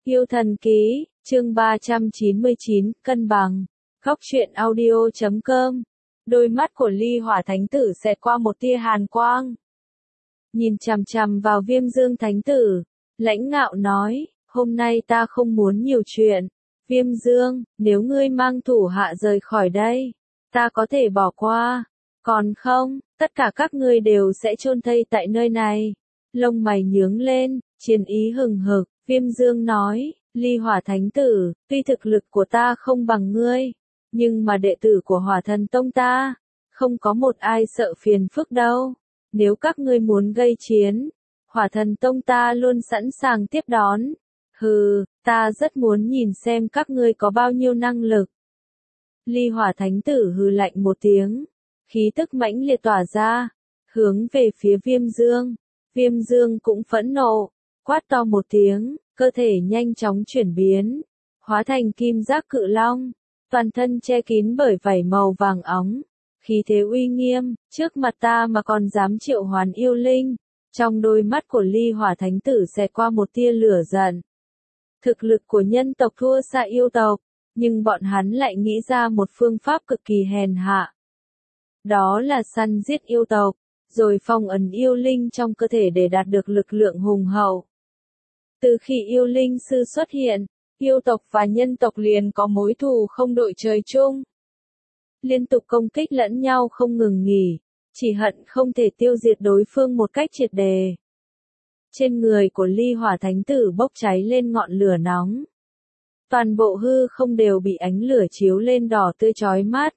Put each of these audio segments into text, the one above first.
Yêu thần ký, chương 399, cân bằng. Góc truyện audio.com. Đôi mắt của Ly Hỏa Thánh Tử xẹt qua một tia hàn quang. Nhìn chằm chằm vào Viêm Dương Thánh Tử, lãnh ngạo nói, hôm nay ta không muốn nhiều chuyện. Viêm Dương, nếu ngươi mang thủ hạ rời khỏi đây, ta có thể bỏ qua. Còn không, tất cả các ngươi đều sẽ chôn thây tại nơi này. Lông mày nhướng lên, chiến ý hừng hực, Viêm Dương nói, Ly Hỏa Thánh Tử, tuy thực lực của ta không bằng ngươi, nhưng mà đệ tử của Hỏa Thần Tông ta, không có một ai sợ phiền phức đâu. Nếu các ngươi muốn gây chiến, Hỏa Thần Tông ta luôn sẵn sàng tiếp đón. Hừ, ta rất muốn nhìn xem các ngươi có bao nhiêu năng lực. Ly Hỏa Thánh Tử hừ lạnh một tiếng, khí tức mãnh liệt tỏa ra, hướng về phía Viêm Dương. Viêm Dương cũng phẫn nộ, quát to một tiếng, cơ thể nhanh chóng chuyển biến, hóa thành kim giác cự long, toàn thân che kín bởi vảy màu vàng óng, khí thế uy nghiêm, trước mặt ta mà còn dám triệu hoán yêu linh. Trong đôi mắt của Ly Hỏa Thánh Tử xẹt qua một tia lửa giận. Thực lực của nhân tộc thua xa yêu tộc, nhưng bọn hắn lại nghĩ ra một phương pháp cực kỳ hèn hạ. Đó là săn giết yêu tộc, rồi phong ấn yêu linh trong cơ thể để đạt được lực lượng hùng hậu. Từ khi yêu linh sư xuất hiện, yêu tộc và nhân tộc liền có mối thù không đội trời chung. Liên tục công kích lẫn nhau không ngừng nghỉ, chỉ hận không thể tiêu diệt đối phương một cách triệt đề. Trên người của Ly Hỏa Thánh Tử bốc cháy lên ngọn lửa nóng. Toàn bộ hư không đều bị ánh lửa chiếu lên đỏ tươi chói mắt.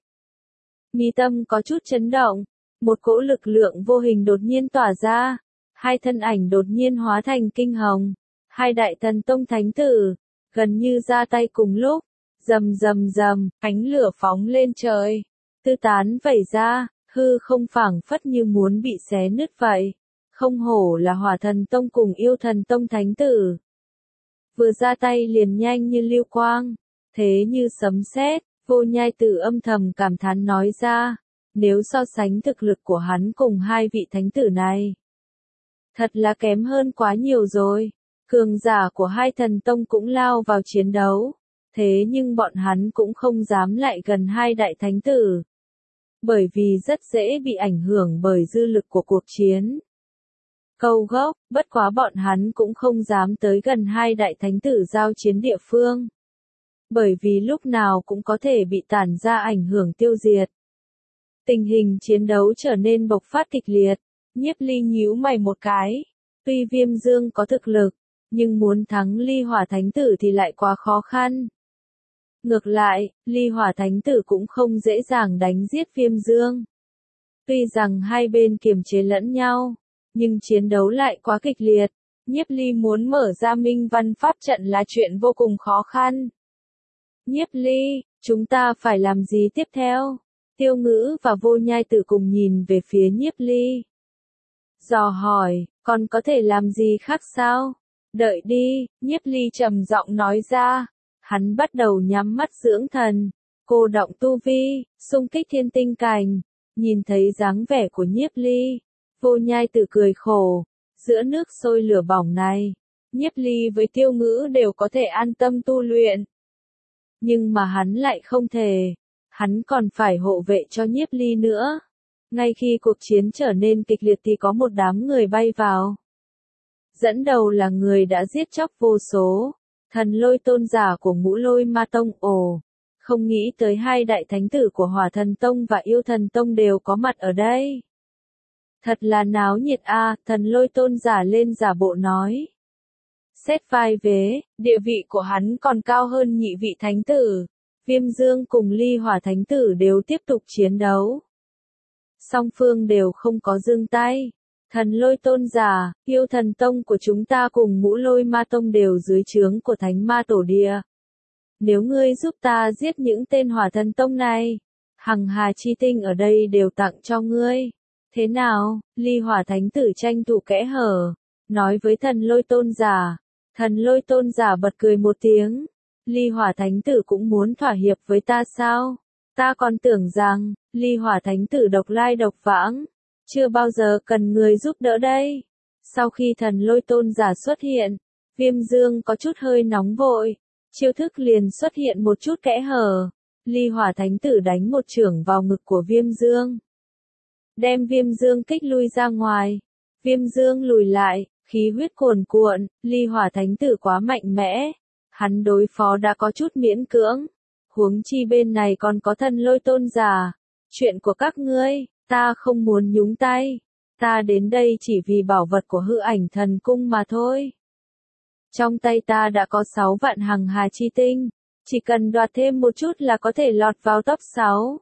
Mi tâm có chút chấn động, một cỗ lực lượng vô hình đột nhiên tỏa ra, hai thân ảnh đột nhiên hóa thành kinh hồng, hai đại thần tông thánh tử, gần như ra tay cùng lúc, rầm rầm rầm, ánh lửa phóng lên trời, tứ tán vẩy ra, hư không phảng phất như muốn bị xé nứt vậy. Không hổ là Hỏa Thần Tông cùng Yêu Thần Tông thánh tử. Vừa ra tay liền nhanh như lưu quang, thế như sấm sét. Vô Nhai Tử âm thầm cảm thán nói ra, nếu so sánh thực lực của hắn cùng hai vị thánh tử này, thật là kém hơn quá nhiều rồi. Cường giả của hai thần tông cũng lao vào chiến đấu, thế nhưng bọn hắn cũng không dám lại gần hai đại thánh tử, bởi vì rất dễ bị ảnh hưởng bởi dư lực của cuộc chiến. Câu gốc, bất quá bọn hắn cũng không dám tới gần hai đại thánh tử giao chiến địa phương, bởi vì lúc nào cũng có thể bị tản ra ảnh hưởng tiêu diệt. Tình hình chiến đấu trở nên bộc phát kịch liệt, Nhiếp Ly nhíu mày một cái. Tuy Viêm Dương có thực lực, nhưng muốn thắng Ly Hỏa Thánh Tử thì lại quá khó khăn. Ngược lại, Ly Hỏa Thánh Tử cũng không dễ dàng đánh giết Viêm Dương. Tuy rằng hai bên kiềm chế lẫn nhau, nhưng chiến đấu lại quá kịch liệt. Nhiếp Ly muốn mở ra Minh Văn Pháp trận là chuyện vô cùng khó khăn. Nhiếp Ly, chúng ta phải làm gì tiếp theo? Tiêu Ngữ và Vô Nhai Tử cùng nhìn về phía Nhiếp Ly. Dò hỏi, còn có thể làm gì khác sao? Đợi đi, Nhiếp Ly trầm giọng nói ra. Hắn bắt đầu nhắm mắt dưỡng thần, cô động tu vi, xung kích thiên tinh cảnh. Nhìn thấy dáng vẻ của Nhiếp Ly, Vô Nhai Tử cười khổ. Giữa nước sôi lửa bỏng này, Nhiếp Ly với Tiêu Ngữ đều có thể an tâm tu luyện. Nhưng mà hắn lại không thể. Hắn còn phải hộ vệ cho Nhiếp Ly nữa. Ngay khi cuộc chiến trở nên kịch liệt thì có một đám người bay vào. Dẫn đầu là người đã giết chóc vô số, Thần Lôi tôn giả của Ngũ Lôi Ma Tông. Ồ, không nghĩ tới hai đại thánh tử của Hỏa Thần Tông và Yêu Thần Tông đều có mặt ở đây. Thật là náo nhiệt a, Thần Lôi tôn giả lên giả bộ nói. Xét vai vế, địa vị của hắn còn cao hơn nhị vị thánh tử. Viêm Dương cùng Ly Hỏa Thánh Tử đều tiếp tục chiến đấu. Song phương đều không có dừng tay. Thần Lôi tôn giả, Yêu Thần Tông của chúng ta cùng Ngũ Lôi Ma Tông đều dưới trướng của Thánh Ma Tổ Địa. Nếu ngươi giúp ta giết những tên Hỏa Thần Tông này, hằng hà chi tinh ở đây đều tặng cho ngươi. Thế nào? Ly Hỏa Thánh Tử tranh thủ kẽ hở, nói với Thần Lôi tôn giả. Thần Lôi tôn giả bật cười một tiếng. Ly Hỏa Thánh Tử cũng muốn thỏa hiệp với ta sao? Ta còn tưởng rằng, Ly Hỏa Thánh Tử độc lai độc vãng, chưa bao giờ cần người giúp đỡ đây. Sau khi Thần Lôi tôn giả xuất hiện, Viêm Dương có chút hơi nóng vội, chiêu thức liền xuất hiện một chút kẽ hở. Ly Hỏa Thánh Tử đánh một chưởng vào ngực của Viêm Dương, đem Viêm Dương kích lui ra ngoài. Viêm Dương lùi lại, khí huyết cuồn cuộn, Ly Hỏa Thánh Tử quá mạnh mẽ, hắn đối phó đã có chút miễn cưỡng, huống chi bên này còn có Thần Lôi Tôn giả. Chuyện của các ngươi, ta không muốn nhúng tay, ta đến đây chỉ vì bảo vật của Hư Ảnh Thần Cung mà thôi. Trong tay ta đã có 6 vạn hằng hà chi tinh, chỉ cần đoạt thêm một chút là có thể lọt vào top 6.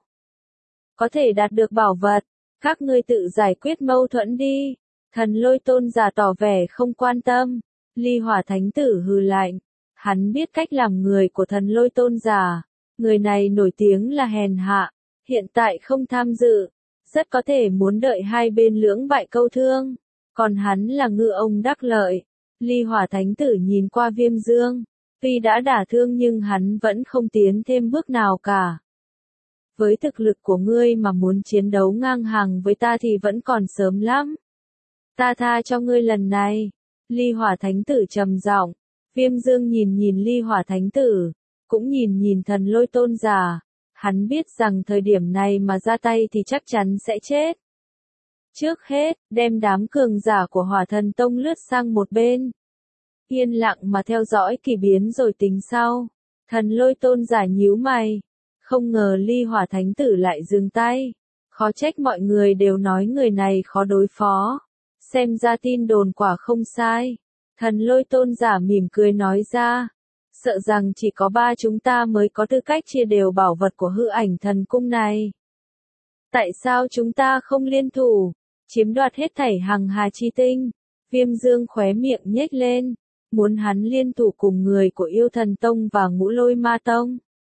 Có thể đạt được bảo vật, các ngươi tự giải quyết mâu thuẫn đi. Thần Lôi Tôn giả tỏ vẻ không quan tâm. Ly Hỏa Thánh Tử hừ lạnh, hắn biết cách làm người của Thần Lôi Tôn giả, người này nổi tiếng là hèn hạ, hiện tại không tham dự, rất có thể muốn đợi hai bên lưỡng bại câu thương, còn hắn là ngư ông đắc lợi. Ly Hỏa Thánh Tử nhìn qua Viêm Dương, tuy đã đả thương nhưng hắn vẫn không tiến thêm bước nào cả. Với thực lực của ngươi mà muốn chiến đấu ngang hàng với ta thì vẫn còn sớm lắm. Ta tha cho ngươi lần này. Ly Hỏa Thánh Tử trầm giọng. Viêm Dương nhìn Ly Hỏa Thánh Tử, cũng nhìn Thần Lôi Tôn giả. Hắn biết rằng thời điểm này mà ra tay thì chắc chắn sẽ chết. Trước hết, đem đám cường giả của Hỏa Thần Tông lướt sang một bên. Yên lặng mà theo dõi kỳ biến rồi tính sau. Thần Lôi Tôn giả nhíu mày. Không ngờ Ly Hỏa Thánh Tử lại dừng tay. Khó trách mọi người đều nói người này khó đối phó. Xem ra tin đồn quả không sai. Thần Lôi Tôn giả mỉm cười nói ra. Sợ rằng chỉ có 3 chúng ta mới có tư cách chia đều bảo vật của Hư Ảnh Thần Cung này. Tại sao chúng ta không liên thủ, chiếm đoạt hết thảy hằng hà chi tinh? Viêm Dương khóe miệng nhếch lên, muốn hắn liên thủ cùng người của Yêu Thần Tông và Ngũ Lôi Ma Tông.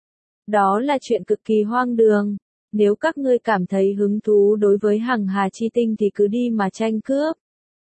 Đó là chuyện cực kỳ hoang đường, nếu các ngươi cảm thấy hứng thú đối với hằng hà chi tinh thì cứ đi mà tranh cướp.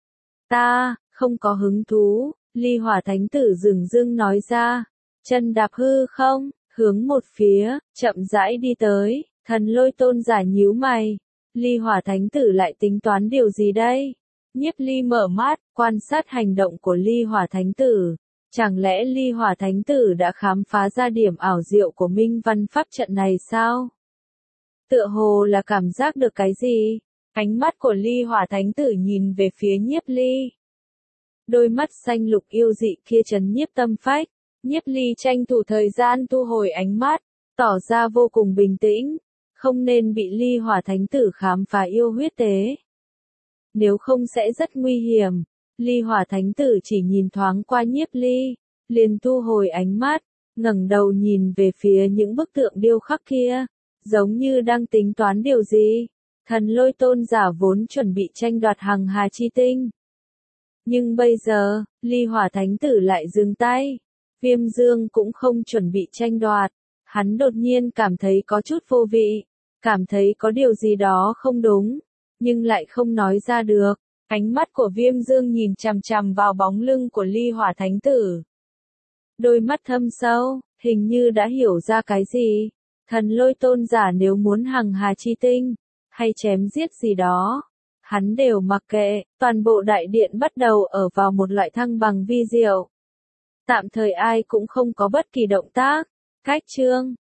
Ta, không có hứng thú, Ly Hỏa Thánh Tử dửng dưng nói ra, chân đạp hư không, hướng một phía, chậm rãi đi tới. Thần Lôi Tôn giả nhíu mày, Ly Hỏa Thánh Tử lại tính toán điều gì đây? Nhiếp Ly mở mắt, quan sát hành động của Ly Hỏa Thánh Tử. Chẳng lẽ Ly Hỏa Thánh Tử đã khám phá ra điểm ảo diệu của Minh Văn Pháp trận này sao? Tựa hồ là cảm giác được cái gì? Ánh mắt của Ly Hỏa Thánh Tử nhìn về phía Nhiếp Ly. Đôi mắt xanh lục yêu dị kia trấn nhiếp tâm phách. Nhiếp Ly tranh thủ thời gian thu hồi ánh mắt, tỏ ra vô cùng bình tĩnh. Không nên bị Ly Hỏa Thánh Tử khám phá yêu huyết tế. Nếu không sẽ rất nguy hiểm. Ly Hỏa Thánh Tử chỉ nhìn thoáng qua Nhiếp Ly, liền thu hồi ánh mắt, ngẩng đầu nhìn về phía những bức tượng điêu khắc kia, giống như đang tính toán điều gì. Thần Lôi Tôn giả vốn chuẩn bị tranh đoạt hằng hà chi tinh. Nhưng bây giờ, Ly Hỏa Thánh Tử lại dừng tay. Viêm Dương cũng không chuẩn bị tranh đoạt. Hắn đột nhiên cảm thấy có chút vô vị, cảm thấy có điều gì đó không đúng, nhưng lại không nói ra được. Ánh mắt của Viêm Dương nhìn chằm chằm vào bóng lưng của Ly Hỏa Thánh Tử. Đôi mắt thâm sâu, hình như đã hiểu ra cái gì. Thần Lôi Tôn giả nếu muốn hằng hà chi tinh, hay chém giết gì đó, hắn đều mặc kệ. Toàn bộ đại điện bắt đầu ở vào một loại thăng bằng vi diệu. Tạm thời ai cũng không có bất kỳ động tác. Cách chương